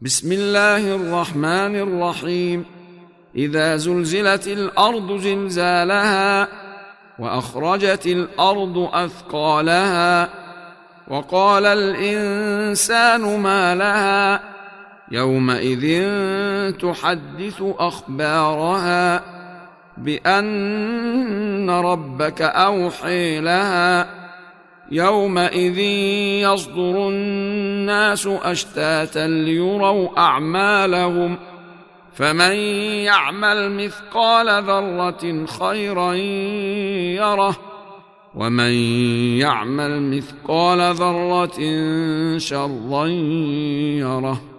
بسم الله الرحمن الرحيم. إذا زلزلت الأرض زلزالها وأخرجت الأرض أثقالها وقال الإنسان ما لها يومئذ تحدث أخبارها بأن ربك أوحي لها يومئذ يصدر الناس أشتاتا ليروا أعمالهم فمن يعمل مثقال ذرة خيرا يره ومن يعمل مثقال ذرة شرا يره.